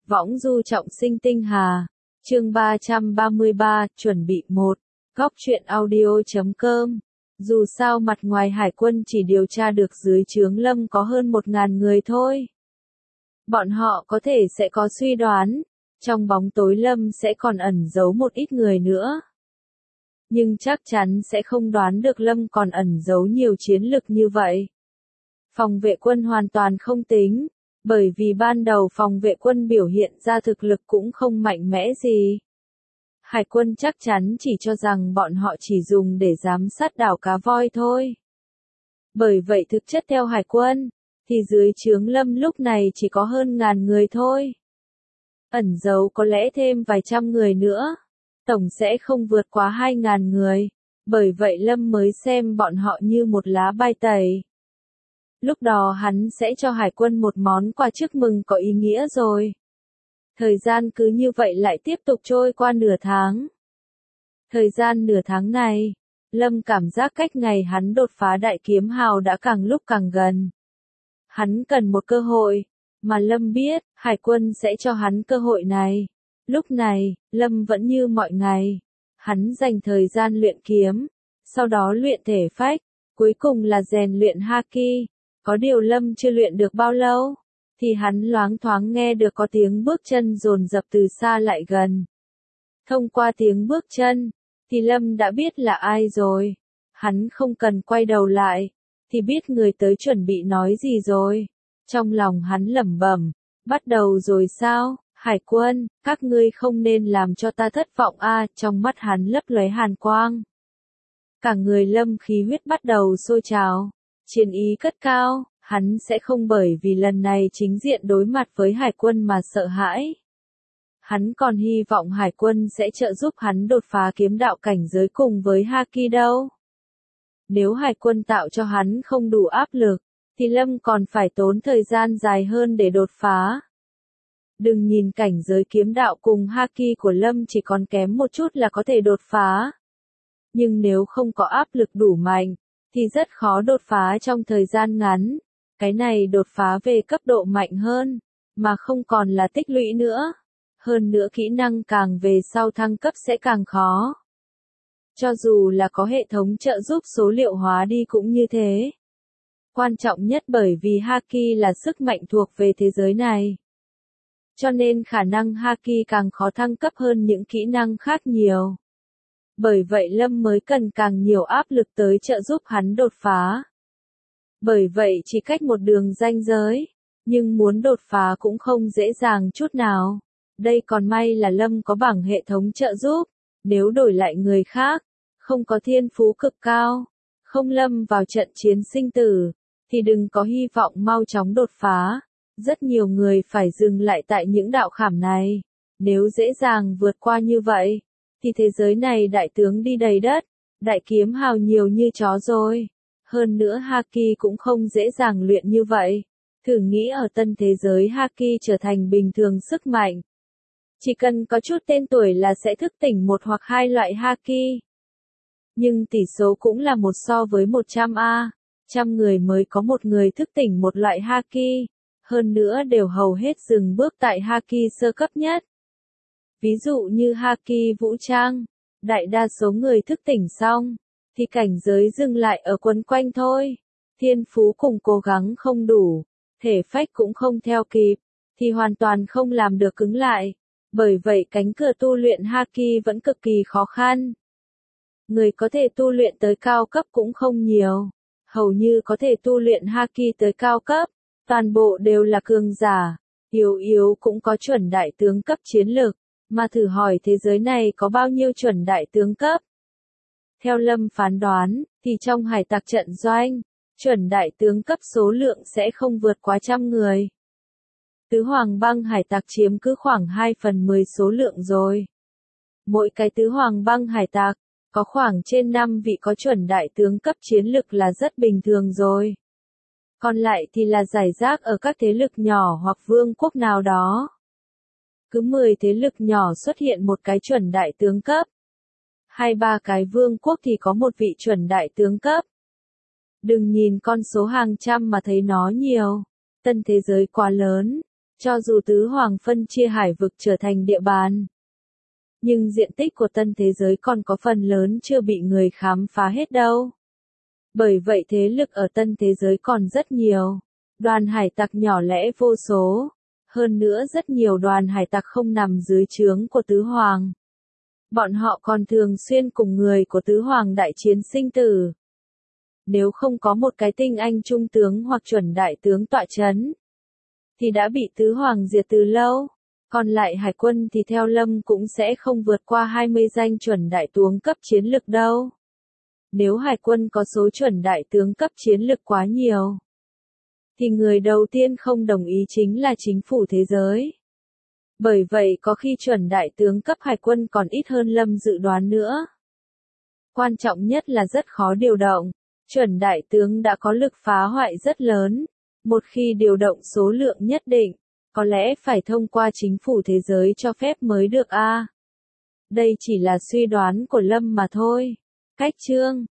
Võng du trọng sinh tinh hà. Chương 333, chuẩn bị 1. Góc truyện audio.com. Dù sao mặt ngoài hải quân chỉ điều tra được dưới trướng Lâm có hơn 1.000 người thôi. Bọn họ có thể sẽ có suy đoán, trong bóng tối Lâm sẽ còn ẩn giấu một ít người nữa. Nhưng chắc chắn sẽ không đoán được Lâm còn ẩn giấu nhiều chiến lực như vậy. Phòng vệ quân hoàn toàn không tính, bởi vì ban đầu phòng vệ quân biểu hiện ra thực lực cũng không mạnh mẽ gì. Hải quân chắc chắn chỉ cho rằng bọn họ chỉ dùng để giám sát đảo Cá Voi thôi. Bởi vậy thực chất theo hải quân, thì dưới trướng Lâm lúc này chỉ có hơn 1.000 người thôi. Ẩn giấu có lẽ thêm vài trăm người nữa, tổng sẽ không vượt quá 2.000 người, bởi vậy Lâm mới xem bọn họ như một lá bài tẩy. Lúc đó hắn sẽ cho hải quân một món quà chúc mừng có ý nghĩa rồi. Thời gian cứ như vậy lại tiếp tục trôi qua nửa tháng. Thời gian nửa tháng này, Lâm cảm giác cách ngày hắn đột phá đại kiếm hào đã càng lúc càng gần. Hắn cần một cơ hội, mà Lâm biết, hải quân sẽ cho hắn cơ hội này. Lúc này, Lâm vẫn như mọi ngày. Hắn dành thời gian luyện kiếm, sau đó luyện thể phách, cuối cùng là rèn luyện haki. Có điều Lâm chưa luyện được bao lâu, thì hắn loáng thoáng nghe được có tiếng bước chân dồn dập từ xa lại gần. Thông qua tiếng bước chân, thì Lâm đã biết là ai rồi. Hắn không cần quay đầu lại, thì biết người tới chuẩn bị nói gì rồi. Trong lòng hắn lẩm bẩm, bắt đầu rồi sao, hải quân, các ngươi không nên làm cho ta thất vọng a. Trong mắt hắn lấp lóe hàn quang. Cả người Lâm khí huyết bắt đầu sôi trào, chiến ý cất cao. Hắn sẽ không bởi vì lần này chính diện đối mặt với hải quân mà sợ hãi. Hắn còn hy vọng hải quân sẽ trợ giúp hắn đột phá kiếm đạo cảnh giới cùng với haki đâu. Nếu hải quân tạo cho hắn không đủ áp lực, thì Lâm còn phải tốn thời gian dài hơn để đột phá. Đừng nhìn cảnh giới kiếm đạo cùng haki của Lâm chỉ còn kém một chút là có thể đột phá. Nhưng nếu không có áp lực đủ mạnh, thì rất khó đột phá trong thời gian ngắn. Cái này đột phá về cấp độ mạnh hơn, mà không còn là tích lũy nữa. Hơn nữa kỹ năng càng về sau thăng cấp sẽ càng khó. Cho dù là có hệ thống trợ giúp số liệu hóa đi cũng như thế. Quan trọng nhất bởi vì haki là sức mạnh thuộc về thế giới này. Cho nên khả năng haki càng khó thăng cấp hơn những kỹ năng khác nhiều. Bởi vậy Lâm mới cần càng nhiều áp lực tới trợ giúp hắn đột phá. Bởi vậy chỉ cách một đường ranh giới, nhưng muốn đột phá cũng không dễ dàng chút nào. Đây còn may là Lâm có bảng hệ thống trợ giúp, nếu đổi lại người khác, không có thiên phú cực cao, không lâm vào trận chiến sinh tử, thì đừng có hy vọng mau chóng đột phá. Rất nhiều người phải dừng lại tại những đạo khảm này. Nếu dễ dàng vượt qua như vậy, thì thế giới này đại tướng đi đầy đất, đại kiếm hào nhiều như chó rồi. Hơn nữa haki cũng không dễ dàng luyện như vậy. Thử nghĩ ở tân thế giới haki trở thành bình thường sức mạnh. Chỉ cần có chút tên tuổi là sẽ thức tỉnh một hoặc hai loại haki. Nhưng tỷ số cũng là 1 so với 100A. 100 người mới có một người thức tỉnh một loại haki. Hơn nữa đều hầu hết dừng bước tại haki sơ cấp nhất. Ví dụ như haki vũ trang, đại đa số người thức tỉnh xong, thì cảnh giới dừng lại ở quấn quanh thôi. Thiên phú cùng cố gắng không đủ, thể phách cũng không theo kịp, thì hoàn toàn không làm được cứng lại. Bởi vậy cánh cửa tu luyện haki vẫn cực kỳ khó khăn. Người có thể tu luyện tới cao cấp cũng không nhiều. Hầu như có thể tu luyện haki tới cao cấp, toàn bộ đều là cường giả. Yếu cũng có chuẩn đại tướng cấp chiến lược, mà thử hỏi thế giới này có bao nhiêu chuẩn đại tướng cấp. Theo Lâm phán đoán, thì trong hải tặc trận doanh, chuẩn đại tướng cấp số lượng sẽ không vượt quá 100 người. Tứ hoàng băng hải tặc chiếm cứ khoảng 2/10 số lượng rồi. Mỗi cái tứ hoàng băng hải tặc, có khoảng trên 5 vị có chuẩn đại tướng cấp chiến lực là rất bình thường rồi. Còn lại thì là rải rác ở các thế lực nhỏ hoặc vương quốc nào đó. Cứ 10 thế lực nhỏ xuất hiện một cái chuẩn đại tướng cấp. 2-3 cái vương quốc thì có một vị chuẩn đại tướng cấp. Đừng nhìn con số hàng trăm mà thấy nó nhiều. Tân thế giới quá lớn, Cho dù tứ hoàng phân chia hải vực trở thành địa bàn, nhưng diện tích của tân thế giới còn có phần lớn chưa bị người khám phá hết đâu. Bởi vậy thế lực ở tân thế giới còn rất nhiều. Đoàn hải tặc nhỏ lẻ vô số. Hơn nữa rất nhiều đoàn hải tặc không nằm dưới trướng của tứ hoàng. Bọn họ còn thường xuyên cùng người của tứ hoàng đại chiến sinh tử. Nếu không có một cái tinh anh trung tướng hoặc chuẩn đại tướng tọa chấn, thì đã bị tứ hoàng diệt từ lâu. Còn lại hải quân thì theo Lâm cũng sẽ không vượt qua 20 danh chuẩn đại tướng cấp chiến lực đâu. Nếu hải quân có số chuẩn đại tướng cấp chiến lực quá nhiều, thì người đầu tiên không đồng ý chính là chính phủ thế giới. Bởi vậy có khi chuẩn đại tướng cấp hải quân còn ít hơn Lâm dự đoán nữa. Quan trọng nhất là rất khó điều động. Chuẩn đại tướng đã có lực phá hoại rất lớn. Một khi điều động số lượng nhất định, có lẽ phải thông qua chính phủ thế giới cho phép mới được a. Đây chỉ là suy đoán của Lâm mà thôi. Cách chương